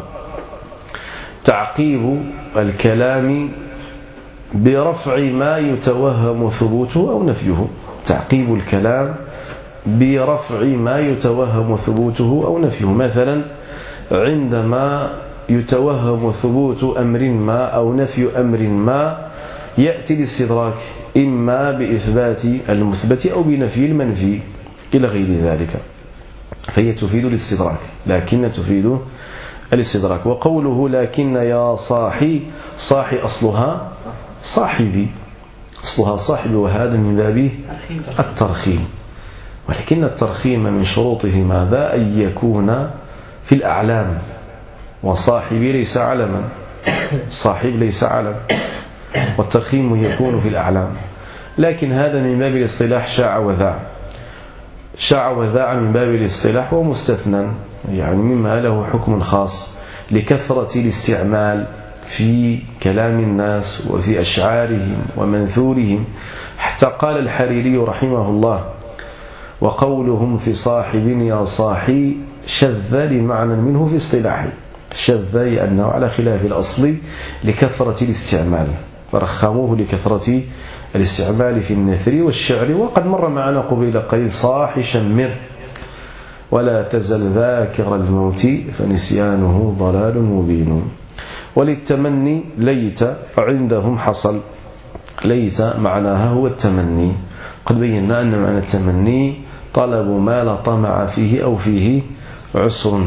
تعقيب الكلام برفع ما يتوهم ثبوته أو نفيه تعقيب الكلام برفع ما يتوهم ثبوته أو نفيه. مثلا عندما يتوهم ثبوت أمر ما أو نفي أمر ما يأتي الاستدراك إما بإثبات المثبت أو بنفي المنفي إلى غير ذلك فهي تفيد الاستدراك لكن تفيد الاستدراك. وقوله لكن يا صاحي صاحي أصلها صاحبي أصلها صاحبي وهذا من باب الترخيم. ولكن الترخيم من شروطه ماذا؟ أن يكون في الأعلام، وصاحبي ليس علما، صاحب ليس علم، والترخيم يكون في الأعلام. لكن هذا من باب الاصطلاح شاع وذاع، شاع وذاع من باب الاصطلاح ومستثنى، يعني مما له حكم خاص لكثرة الاستعمال في كلام الناس وفي أشعارهم ومنثورهم. حتى قال الحريري رحمه الله: وقولهم في صاحب يا صاحي شذ لمعنى منه في اصطلاحه. شذ لأنه على خلاف الأصل لكثرة الاستعمال، ورخموه لكثرة الاستعمال في النثر والشعر. وقد مر معنا قبيل قليل: صاح شمر ولا تزل ذاكر الموت فنسيانه ضلال مبين. وللتمني ليت عندهم حصل. ليت معناها هو التمني. قد بينا أن معنى التمني طلب ما لا طمع فيه أو فيه عسر.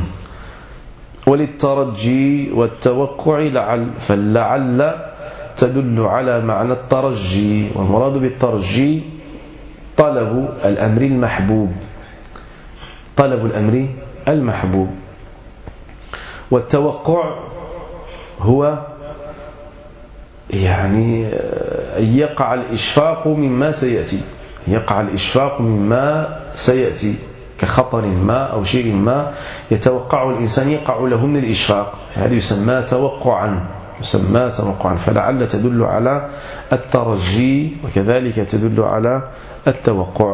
وللترجي والتوقع لعل، فاللعل تدل على معنى الترجي، والمراد بالترجي طلب الأمر المحبوب، طلب الأمر المحبوب. والتوقع هو يعني أن يقع الإشفاق مما سيأتي، يقع الإشفاق مما سيأتي كخطر ما أو شيء ما يتوقع الإنسان يقع له من الإشفاق، هذا يسمى توقعا، يسمى توقعا. فلعل تدل على الترجي وكذلك تدل على التوقع.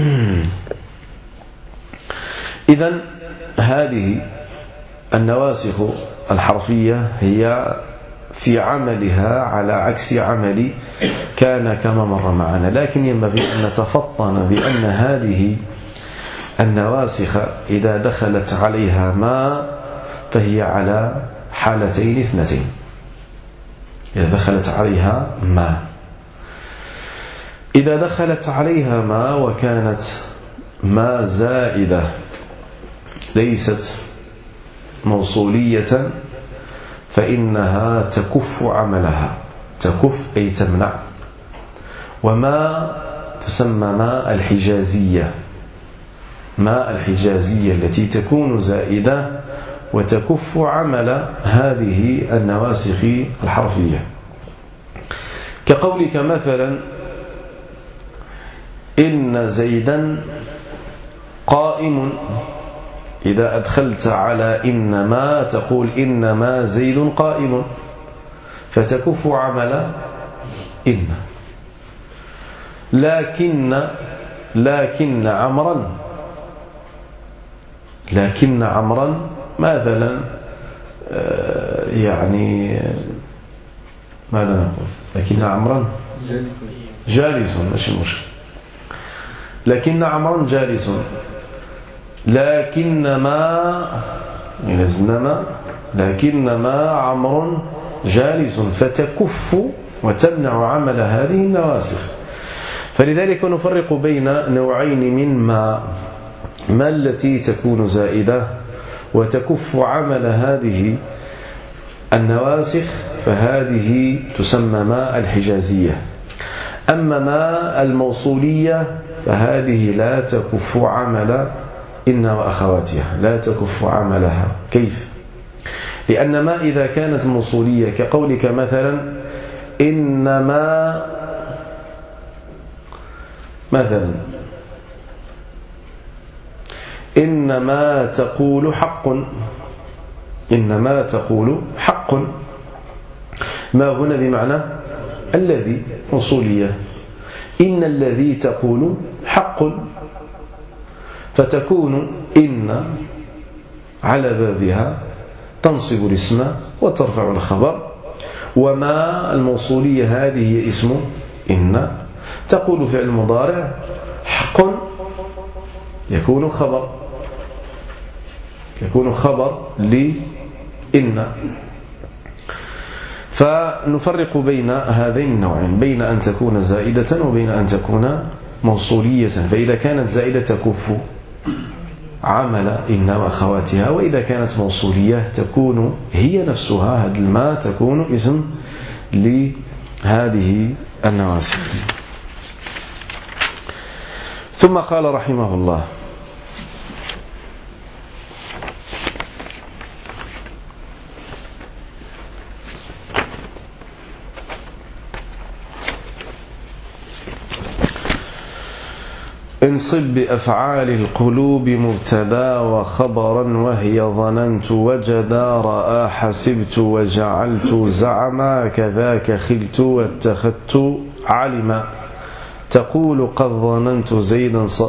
إذن هذه النواسخ الحرفية هي في عملها على عكس عمل كان كما مر معنا. لكن ينبغي أن نتفطن بأن هذه النواسخ إذا دخلت عليها ما فهي على حالتين اثنتين. إذا دخلت عليها ما إذا دخلت عليها ما وكانت ما زائدة ليست موصولية فإنها تكف عملها، تكف أي تمنع. وما تسمى ما الحجازية، ما الحجازية التي تكون زائدة وتكف عمل هذه النواسخ الحرفية. كقولك مثلا: إن زيدا قائم. إذا أدخلت على إنما تقول إنما زيد قائم، فتكف عمل إن. لكن لكن عمرا لكن عمرا مثلا يعني ماذا نقول؟ لكن عمرا جالس، ماشي مشكل. لكن عمرا جالس. لكنما يلزمما لكنما عمرو جالس، فتكف وتمنع عمل هذه النواسخ. فلذلك نفرق بين نوعين من ما: ما التي تكون زائدة وتكف عمل هذه النواسخ، فهذه تسمى ما الحجازية. أما ما الموصولية فهذه لا تكف عمل إن وأخواتها، لا تكف عملها. كيف؟ لأن ما إذا كانت موصولية كقولك مثلا إنما مثلا إنما تقول حق، إنما تقول حق، ما هنا بمعنى الذي موصولية. إن الذي تقول حق، فتكون إن على بابها تنصب الاسم وترفع الخبر. وما الموصولية هذه هي اسم إن، تقول فعل مضارع حق يكون خبر، يكون خبر لإن. فنفرق بين هذين النوعين، بين أن تكون زائدة وبين أن تكون موصولية. فإذا كانت زائدة تكف عمل إن وأخواتها، وإذا كانت موصولية تكون هي نفسها هذا الماء تكون اسم لهذه النواسخ. ثم قال رحمه الله: انصب بأفعال القلوب مبتدا وخبرا وهي ظننت وجدا رأى حسبت وجعلت زعما كذاك خلت واتخذت علما تقول قد ظننت زيدا ص...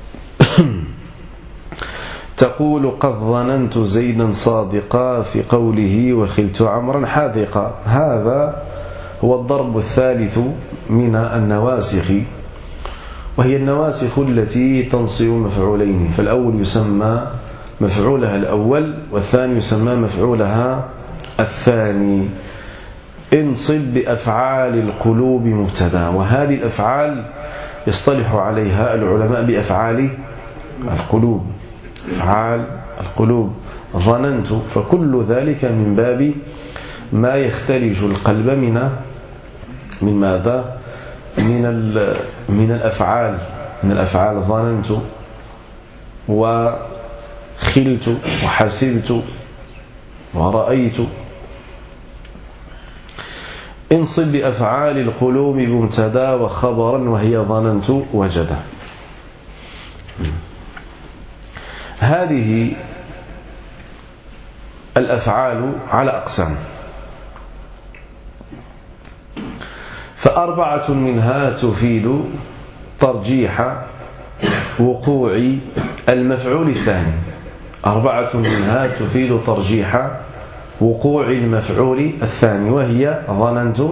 تقول قد ظننت زيدا صادقا في قوله وخلت عمرا حاذقا. هذا هو الضرب الثالث من النواسخ، وهي النواسخ التي تنصب مفعولين، فالأول يسمى مفعولها الأول والثاني يسمى مفعولها الثاني. انصب بأفعال القلوب مبتدا، وهذه الأفعال يصطلح عليها العلماء بأفعال القلوب، أفعال القلوب. ظننت، فكل ذلك من باب ما يختلج القلب من من ماذا؟ من من الأفعال من الأفعال ظننت وخلت وحسبت ورأيت. انصب بأفعال القلوب مبتدا وخبرا وهي ظننت وجدا. هذه الأفعال على أقسام، فأربعة منها تفيد ترجيح وقوع المفعول الثاني، أربعة منها تفيد ترجيح وقوع المفعول الثاني، وهي ظننت،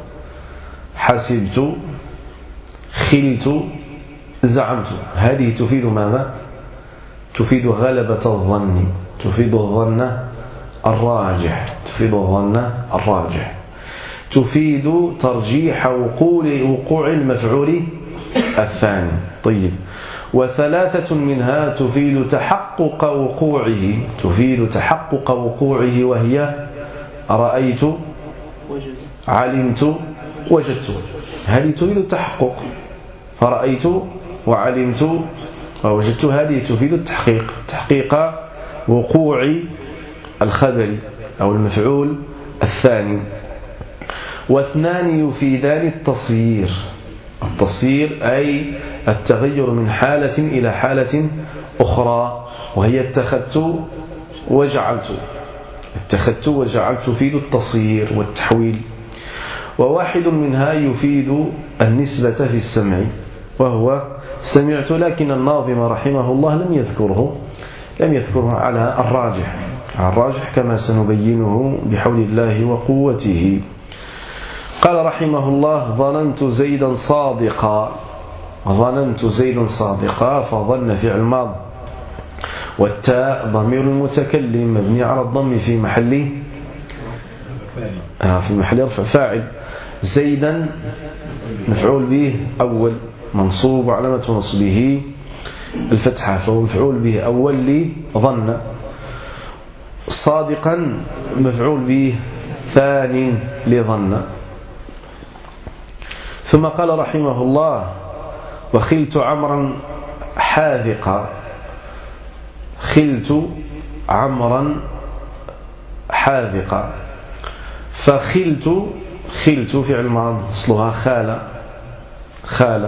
حسبت، خلت، زعمت. هذه تفيد ماذا؟ تفيد غلبة الظن، تفيد الظن الراجح، تفيد الظن الراجح، تفيد ترجيح وقوع المفعول الثاني. طيب، وثلاثة منها تفيد تحقق وقوعه، تفيد تحقق وقوعه، وهي رأيت، علمت، وجدت. هذه تفيد التحقق، فرأيت وعلمت ووجدت، هذه تفيد التحقيق، تحقيق وقوع الخبر أو المفعول الثاني. واثنان يفيدان التصيير، التصيير أي التغير من حالة إلى حالة أخرى، وهي اتخذت وجعلت، اتخذت وجعلت تفيد التصيير والتحويل. وواحد منها يفيد النسبة في السمع، وهو سمعت، لكن الناظم رحمه الله لم يذكره لم يذكره على الراجح، على الراجح كما سنبينه بحول الله وقوته. قال رحمه الله ظننت زيدا صادقا، ظننت زيدا صادقا، فظن فعل ماض، والتاء ضمير المتكلم مبني على الضم في محل آه في محل رفع فاعل. زيدا مفعول به أول منصوب وعلامة نصبه الفتحة، فهو مفعول به أول لظن. صادقا مفعول به ثاني لظن. ثم قال رحمه الله وخلت عمرا حاذقا، خلت عمرا حاذقا، فخلت، خلت فعل ماض أصلها خال، خال،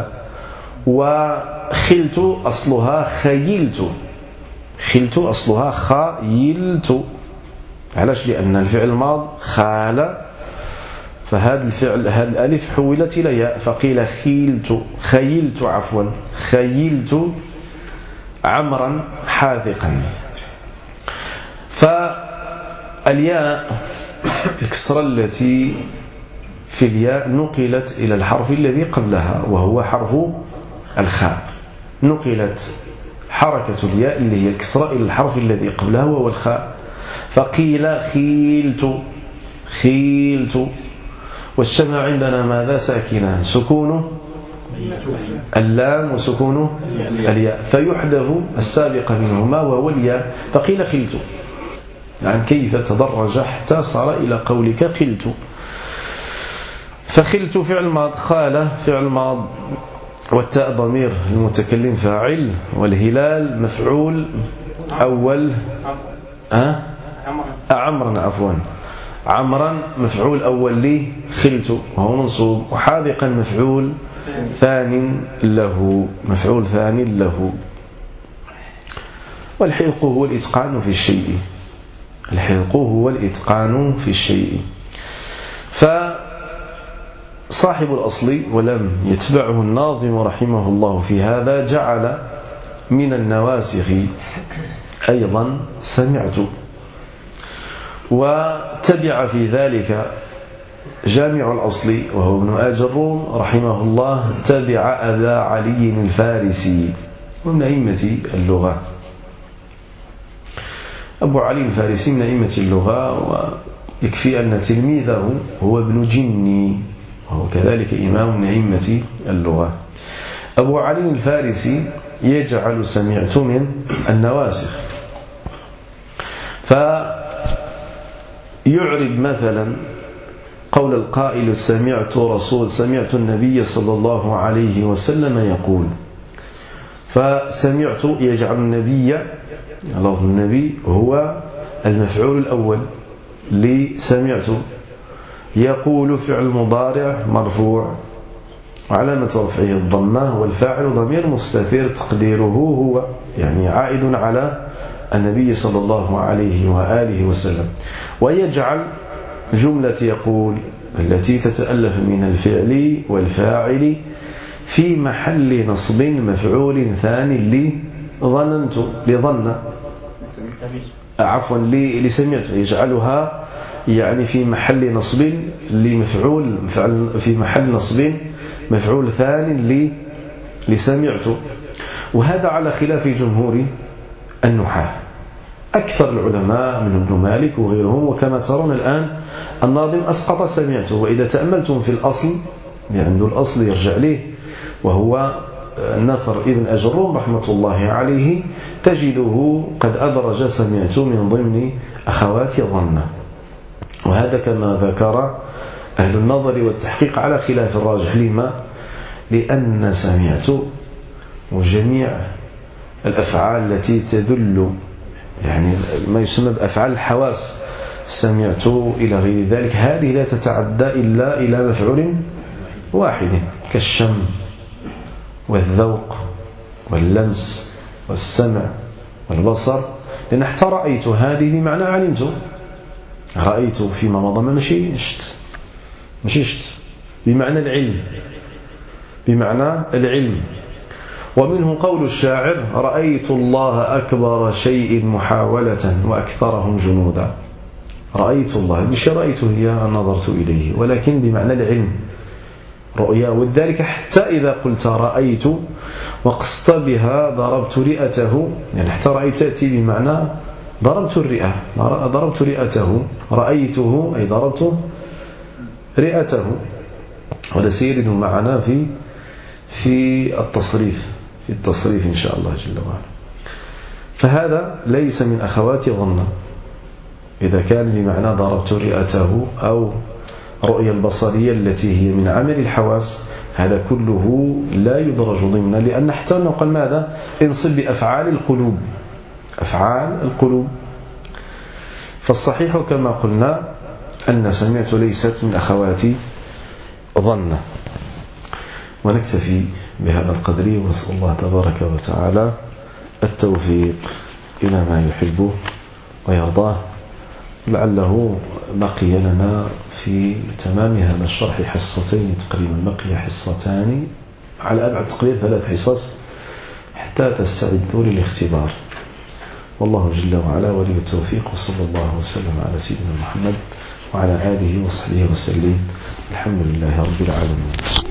وخلت أصلها خيلت، خلت أصلها خيلت. علاش؟ لأن الفعل ماض خال، فهذا الفعل هذا الألف حولت إلى ياء، فقيل خيلت، خيلت عفوا خيلت عمرا حاذقا. فالياء الكسرة التي في الياء نقلت إلى الحرف الذي قبلها وهو حرف الخاء، نقلت حركة الياء اللي هي الكسرة إلى الحرف الذي قبلها وهو الخاء، فقيل خيلت، خيلت. والشمع عندنا ماذا؟ ساكنان، سكون اللام وسكون الياء، فيحذف السابق منهما وهو الياء، فقيل خلت. يعني كيف تدرج حتى صار إلى قولك خلت. فخلت فعل ماض، خال فعل ماض، والتاء ضمير المتكلم فاعل، والهلال مفعول أول أه؟ عمرا عفوا عمرا مفعول أول لي خلت وهو منصوب، وحاذقا مفعول ثان له مفعول ثاني له. والحذق هو الإتقان في الشيء، الحذق هو الإتقان في الشيء. فصاحب الأصل ولم يتبعه الناظم رحمه الله في هذا جعل من النواسخ أيضا سمعت، وتبع في ذلك جامع الأصل وهو ابن آجروم رحمه الله، تبع أبا علي الفارسي ومن أئمة اللغة. أبو علي الفارسي من أئمة اللغة، ويكفي أن تلميذه هو ابن جني وهو كذلك إمام من أئمة اللغة. أبو علي الفارسي يجعل سمعت من النواسخ، فيعرب مثلا قول القائل سمعت رسول سمعت النبي صلى الله عليه وسلم يقول، فسمعت يجعل النبي لفظ النبي هو المفعول الأول لسمعت، يقول فعل مضارع مرفوع وعلامة رفعه الضمة، والفاعل ضمير مستتر تقديره هو، يعني عائد على النبي صلى الله عليه وآله وسلم. ويجعل جملة يقول التي تتألف من الفعل والفاعل في محل نصب مفعول ثاني لظننت لظن عفوا لسمعت، يجعلها يعني في محل نصب لمفعول في محل نصب مفعول ثاني لسمعت. وهذا على خلاف جمهور النحاة، أكثر العلماء من ابن مالك وغيرهم. وكما ترون الآن الناظم أسقط سمعت، وإذا تأملتم في الأصل عنده الأصل يرجع له وهو نثر ابن أجروم رحمة الله عليه، تجده قد أدرج سمعت من ضمن أخوات ظن. وهذا كما ذكر أهل النظر والتحقيق على خلاف الراجح. لما؟ لأن سمعت وجميع الأفعال التي تدل يعني ما يسمى بأفعال الحواس، سمعت إلى غير ذلك، هذه لا تتعدى إلا إلى مفعول واحد كالشم والذوق واللمس والسمع والبصر. لأن حتى رأيت هذه بمعنى علمت، رأيت فيما مضى ماشي شت ماشي شت بمعنى العلم بمعنى العلم. ومنه قول الشاعر رأيت الله أكبر شيء محاولة وأكثرهم جنودا. رأيت الله مش رأيته هي نظرت إليه، ولكن بمعنى العلم رؤيا. وذلك حتى إذا قلت رأيت وقصت بها ضربت رئته، يعني حتى رأيت تأتي بمعنى ضربت الرئة، ضربت رئته، رأيته أي ضربت رئته. ولا سيرد معنا في في التصريف في التصريف إن شاء الله جل وعلا. فهذا ليس من أخوات ظن إذا كان بمعنى ضربت رئته أو رؤية البصرية التي هي من عمل الحواس، هذا كله لا يدرج ضمن، لأن حتى نقول ماذا انصب بأفعال القلوب، أفعال القلوب. فالصحيح كما قلنا أن سمعت ليست من أخوات ظن. ونكتفي بهذا القدر، ونسأل الله تبارك وتعالى التوفيق إلى ما يحبه ويرضاه. لعله بقي لنا في تمام هذا الشرح حصتين تقريبا، بقي حصتان على أبعد تقريبا ثلاث حصص حتى تستعدوا للاختبار. والله جل وعلا ولي التوفيق، وصلى الله وسلم على سيدنا محمد وعلى آله وصحبه وسلم. الحمد لله رب العالمين.